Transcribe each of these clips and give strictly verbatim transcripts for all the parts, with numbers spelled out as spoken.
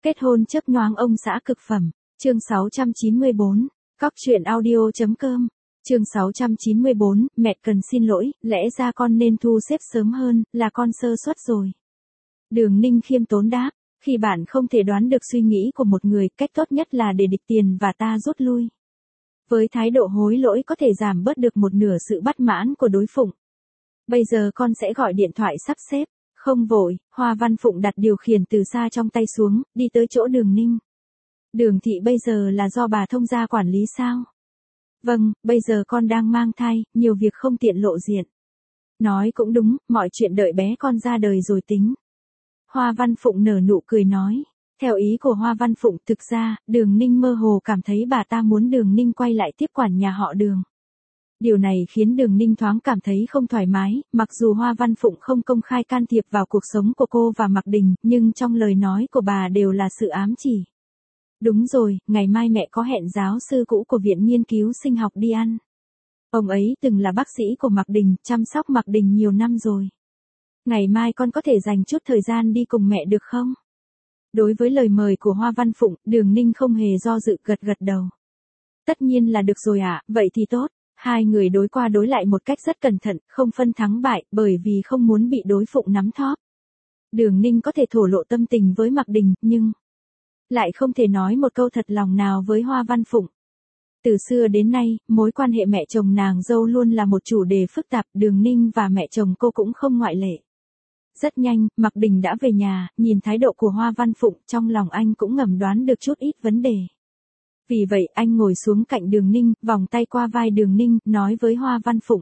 Kết hôn chớp nhoáng ông xã cực phẩm. Chương sáu trăm chín mươi bốn. Cóc truyện audio.com. Chương sáu trăm chín mươi bốn, mẹ cần xin lỗi, lẽ ra con nên thu xếp sớm hơn, là con sơ suất rồi. Đường Ninh khiêm tốn đáp, khi bạn không thể đoán được suy nghĩ của một người, cách tốt nhất là để địch tiền và ta rút lui. Với thái độ hối lỗi có thể giảm bớt được một nửa sự bất mãn của đối phụng. Bây giờ con sẽ gọi điện thoại sắp xếp. Không vội, Hoa Văn Phụng đặt điều khiển từ xa trong tay xuống, đi tới chỗ Đường Ninh. Đường thị bây giờ là do bà thông gia quản lý sao? Vâng, bây giờ con đang mang thai, nhiều việc không tiện lộ diện. Nói cũng đúng, mọi chuyện đợi bé con ra đời rồi tính. Hoa Văn Phụng nở nụ cười nói. Theo ý của Hoa Văn Phụng, thực ra, Đường Ninh mơ hồ cảm thấy bà ta muốn Đường Ninh quay lại tiếp quản nhà họ Đường. Điều này khiến Đường Ninh thoáng cảm thấy không thoải mái, mặc dù Hoa Văn Phụng không công khai can thiệp vào cuộc sống của cô và Mạc Đình, nhưng trong lời nói của bà đều là sự ám chỉ. Đúng rồi, ngày mai mẹ có hẹn giáo sư cũ của Viện Nghiên cứu Sinh học đi ăn. Ông ấy từng là bác sĩ của Mạc Đình, chăm sóc Mạc Đình nhiều năm rồi. Ngày mai con có thể dành chút thời gian đi cùng mẹ được không? Đối với lời mời của Hoa Văn Phụng, Đường Ninh không hề do dự, gật gật đầu. Tất nhiên là được rồi ạ, à, vậy thì tốt. Hai người đối qua đối lại một cách rất cẩn thận, không phân thắng bại, bởi vì không muốn bị đối phụng nắm thóp. Đường Ninh có thể thổ lộ tâm tình với Mạc Đình, nhưng lại không thể nói một câu thật lòng nào với Hoa Văn Phụng. Từ xưa đến nay, mối quan hệ mẹ chồng nàng dâu luôn là một chủ đề phức tạp, Đường Ninh và mẹ chồng cô cũng không ngoại lệ. Rất nhanh, Mạc Đình đã về nhà, nhìn thái độ của Hoa Văn Phụng, trong lòng anh cũng ngầm đoán được chút ít vấn đề. Vì vậy anh ngồi xuống cạnh Đường Ninh, vòng tay qua vai Đường Ninh, nói với Hoa Văn Phụng.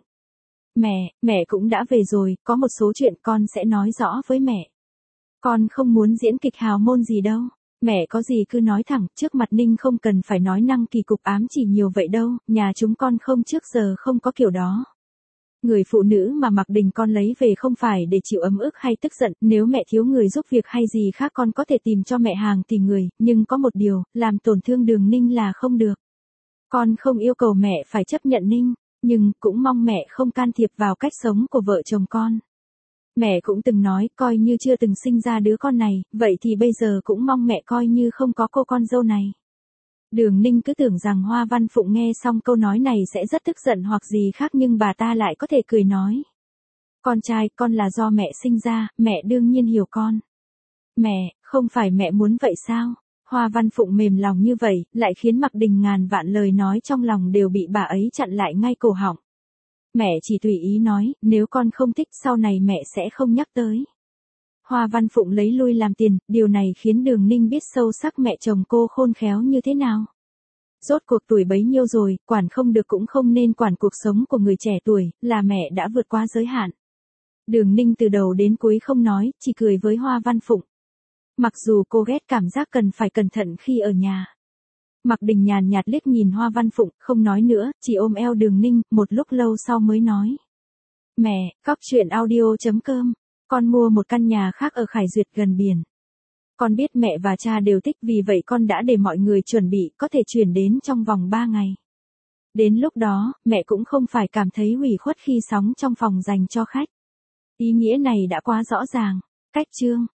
Mẹ, mẹ cũng đã về rồi, có một số chuyện con sẽ nói rõ với mẹ. Con không muốn diễn kịch hào môn gì đâu. Mẹ có gì cứ nói thẳng, trước mặt Ninh không cần phải nói năng kỳ cục ám chỉ nhiều vậy đâu, nhà chúng con không trước giờ không có kiểu đó. Người phụ nữ mà Mạc Đình con lấy về không phải để chịu ấm ức hay tức giận, nếu mẹ thiếu người giúp việc hay gì khác con có thể tìm cho mẹ hàng tỷ người, nhưng có một điều, làm tổn thương Đường Ninh là không được. Con không yêu cầu mẹ phải chấp nhận Ninh, nhưng cũng mong mẹ không can thiệp vào cách sống của vợ chồng con. Mẹ cũng từng nói, coi như chưa từng sinh ra đứa con này, vậy thì bây giờ cũng mong mẹ coi như không có cô con dâu này. Đường Ninh cứ tưởng rằng Hoa Văn Phụng nghe xong câu nói này sẽ rất tức giận hoặc gì khác, nhưng bà ta lại có thể cười nói. Con trai, con là do mẹ sinh ra, mẹ đương nhiên hiểu con. Mẹ, không phải mẹ muốn vậy sao? Hoa Văn Phụng mềm lòng như vậy, lại khiến Mạc Đình ngàn vạn lời nói trong lòng đều bị bà ấy chặn lại ngay cổ họng. Mẹ chỉ tùy ý nói, nếu con không thích sau này mẹ sẽ không nhắc tới. Hoa Văn Phụng lấy lui làm tiền, điều này khiến Đường Ninh biết sâu sắc mẹ chồng cô khôn khéo như thế nào. Rốt cuộc tuổi bấy nhiêu rồi, quản không được cũng không nên quản cuộc sống của người trẻ tuổi, là mẹ đã vượt qua giới hạn. Đường Ninh từ đầu đến cuối không nói, chỉ cười với Hoa Văn Phụng. Mặc dù cô ghét cảm giác cần phải cẩn thận khi ở nhà. Mạc Đình nhàn nhạt liếc nhìn Hoa Văn Phụng, không nói nữa, chỉ ôm eo Đường Ninh, một lúc lâu sau mới nói. Mẹ, cóc truyện audio.com. Con mua một căn nhà khác ở Khải Duyệt gần biển. Con biết mẹ và cha đều thích, vì vậy con đã để mọi người chuẩn bị, có thể chuyển đến trong vòng ba ngày. Đến lúc đó, mẹ cũng không phải cảm thấy hủy khuất khi sống trong phòng dành cho khách. Ý nghĩa này đã quá rõ ràng. Cách chương.